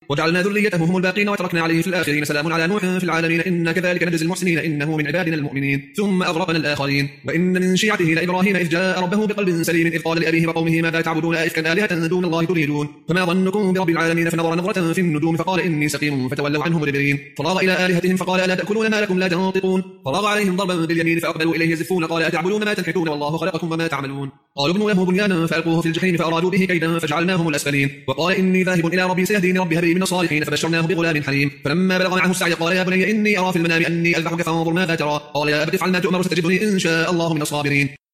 وجعلنا ذريته هم الباقين وتركنا عليه في الآخرين سلام على نوح في العالمين إنا كذلك نجزي المحسنين إنه من عبادنا المؤمنين ثم أغرقنا الآخرين وإن من شيعته لإبراهيم إذ جاء ربه بقلب سليم إذ قال لأبيه وقومه ماذا تعبدون أئفكا آلهة دون الله تريدون فما ظنكم برب العالمين فنظر نظرة في النجوم فقال إني سقيم فتولوا عنه مدبرين فراغ إلى آلهتهم فقال ألا تأكلون ما لكم لا تنطقون فراغ عليهم ضربا باليمين فأقبلوا إليه يزفون قال أتعبدون ما تنحتون والله خلقكم وما تعملون قالوا ابنوا له بنيانا فألقوه في الجحيم فأرادوا به كيدا فجعلناهم الأسفلين وقال إني ذاهب إلى ربي سيهديني ربي هب لي من الصالحين فبشرناه بغلام حليم فلما بلغ معه السعي قال يا بني إني أرى في المنام أني أذبحك فانظر ماذا ترى قال يا أبت افعل ما تؤمر ستجدني إن شاء الله من الصابرين